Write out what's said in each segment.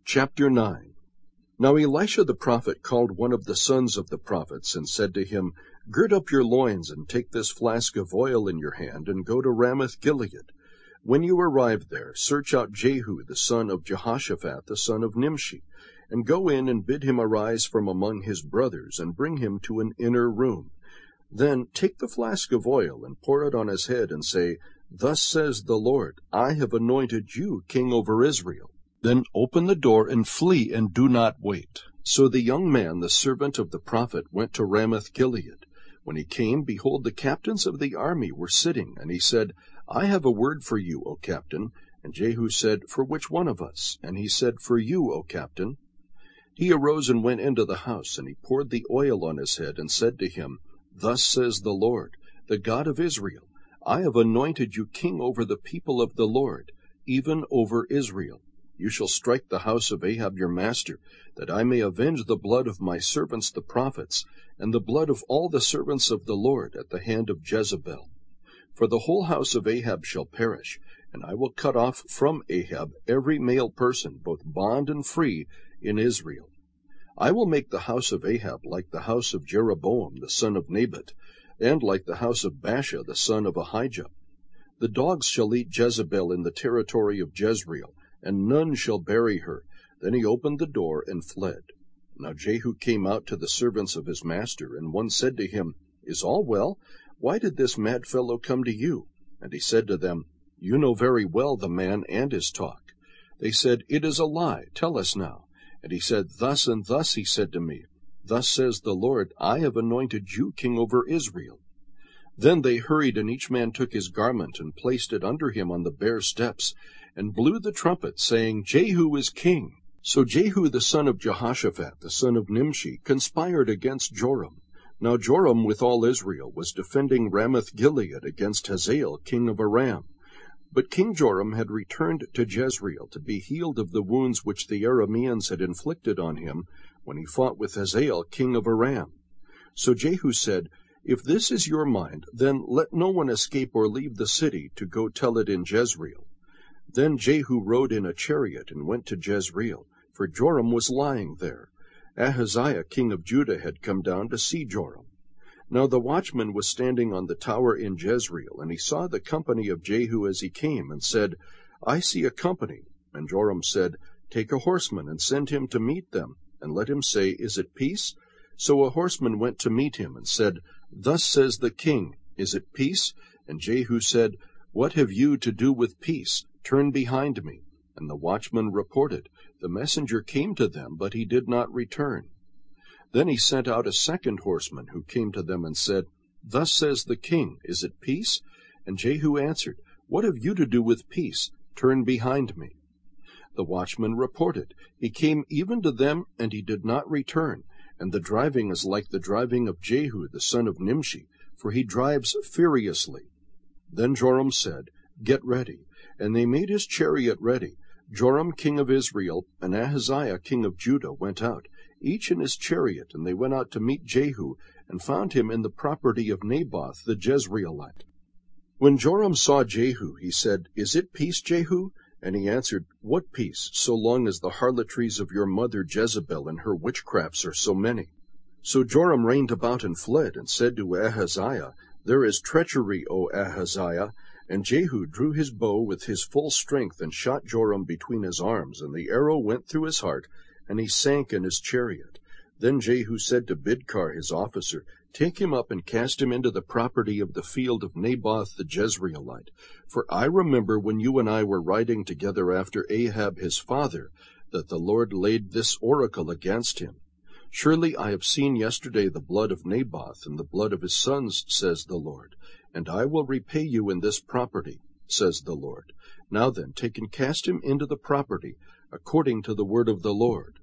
Chapter 9. Now Elisha the prophet called one of the sons of the prophets, and said to him, Gird up your loins, and take this flask of oil in your hand, and go to Ramoth-Gilead. When you arrive there, search out Jehu the son of Jehoshaphat the son of Nimshi, and go in and bid him arise from among his brothers, and bring him to an inner room. Then take the flask of oil, and pour it on his head, and say, Thus says the Lord, I have anointed you king over Israel. Then open the door and flee, and do not wait. So the young man, the servant of the prophet, went to Ramoth-Gilead. When he came, behold, the captains of the army were sitting, and he said, I have a word for you, O captain. And Jehu said, For which one of us? And he said, For you, O captain. He arose and went into the house, and he poured the oil on his head, and said to him, Thus says the Lord, the God of Israel, I have anointed you king over the people of the Lord, even over Israel. You shall strike the house of Ahab your master, that I may avenge the blood of my servants the prophets, and the blood of all the servants of the Lord at the hand of Jezebel. For the whole house of Ahab shall perish, and I will cut off from Ahab every male person, both bond and free, in Israel. I will make the house of Ahab like the house of Jeroboam the son of Nebat, and like the house of Baasha the son of Ahijah. The dogs shall eat Jezebel in the territory of Jezreel, and none shall bury her. Then he opened the door and fled. Now Jehu came out to the servants of his master, and one said to him, Is all well? Why did this mad fellow come to you? And he said to them, You know very well the man and his talk. They said, It is a lie. Tell us now. And he said, Thus and thus he said to me, Thus says the Lord, I have anointed you king over Israel. Then they hurried, and each man took his garment, and placed it under him on the bare steps, and blew the trumpet, saying, Jehu is king. So Jehu the son of Jehoshaphat, the son of Nimshi, conspired against Joram. Now Joram with all Israel was defending Ramoth-Gilead against Hazael king of Aram. But King Joram had returned to Jezreel to be healed of the wounds which the Arameans had inflicted on him when he fought with Hazael king of Aram. So Jehu said, If this is your mind, then let no one escape or leave the city to go tell it in Jezreel. Then Jehu rode in a chariot and went to Jezreel, for Joram was lying there. Ahaziah king of Judah had come down to see Joram. Now the watchman was standing on the tower in Jezreel, and he saw the company of Jehu as he came, and said, I see a company. And Joram said, Take a horseman, and send him to meet them, and let him say, Is it peace? So a horseman went to meet him, and said, Thus says the king, Is it peace? And Jehu said, What have you to do with peace? Turn behind me. And the watchman reported, The messenger came to them, but he did not return. Then he sent out a second horseman, who came to them and said, Thus says the king, Is it peace? And Jehu answered, What have you to do with peace? Turn behind me. The watchman reported, He came even to them, and he did not return. And the driving is like the driving of Jehu the son of Nimshi, for he drives furiously. Then Joram said, Get ready. And they made his chariot ready. Joram king of Israel and Ahaziah king of Judah went out, each in his chariot, and they went out to meet Jehu, and found him in the property of Naboth the Jezreelite. When Joram saw Jehu, he said, Is it peace, Jehu? And he answered, What peace, so long as the harlotries of your mother Jezebel and her witchcrafts are so many? So Joram reined about and fled, and said to Ahaziah, There is treachery, O Ahaziah. And Jehu drew his bow with his full strength, and shot Joram between his arms, and the arrow went through his heart, and he sank in his chariot. Then Jehu said to Bidkar his officer, Take him up and cast him into the property of the field of Naboth the Jezreelite. For I remember when you and I were riding together after Ahab his father, that the Lord laid this oracle against him. Surely I have seen yesterday the blood of Naboth and the blood of his sons, says the Lord, and I will repay you in this property, says the Lord. Now then, take and cast him into the property, according to the word of the Lord.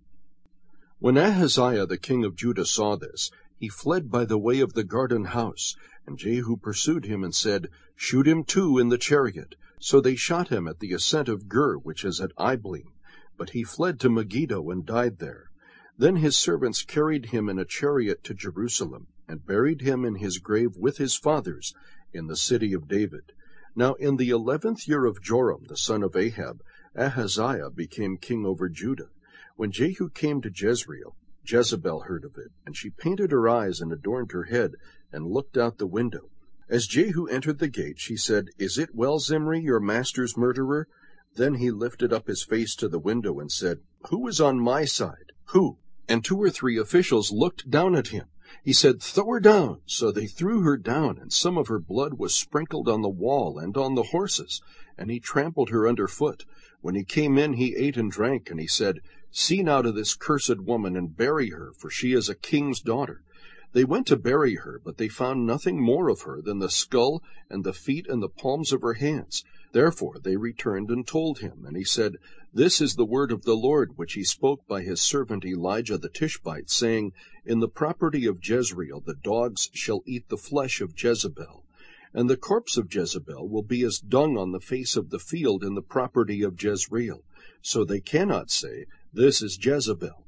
When Ahaziah the king of Judah saw this, he fled by the way of the garden house, and Jehu pursued him and said, Shoot him too in the chariot. So they shot him at the ascent of Gur, which is at Ibleam. But he fled to Megiddo and died there. Then his servants carried him in a chariot to Jerusalem, and buried him in his grave with his fathers in the city of David. Now in the 11th year of Joram the son of Ahab, Ahaziah became king over Judah. When Jehu came to Jezreel, Jezebel heard of it, and she painted her eyes and adorned her head, and looked out the window. As Jehu entered the gate, she said, "Is it well, Zimri, your master's murderer?" Then he lifted up his face to the window and said, "Who is on my side? Who?" And 2 or 3 officials looked down at him. He said, "Throw her down." So they threw her down, and some of her blood was sprinkled on the wall and on the horses, and he trampled her under foot. When he came in, he ate and drank, and he said, "See now to this cursed woman, and bury her, for she is a king's daughter." They went to bury her, but they found nothing more of her than the skull and the feet and the palms of her hands. Therefore they returned and told him, and he said, "This is the word of the Lord, which he spoke by his servant Elijah the Tishbite, saying, In the property of Jezreel the dogs shall eat the flesh of Jezebel, and the corpse of Jezebel will be as dung on the face of the field in the property of Jezreel. So they cannot say, This is Jezebel.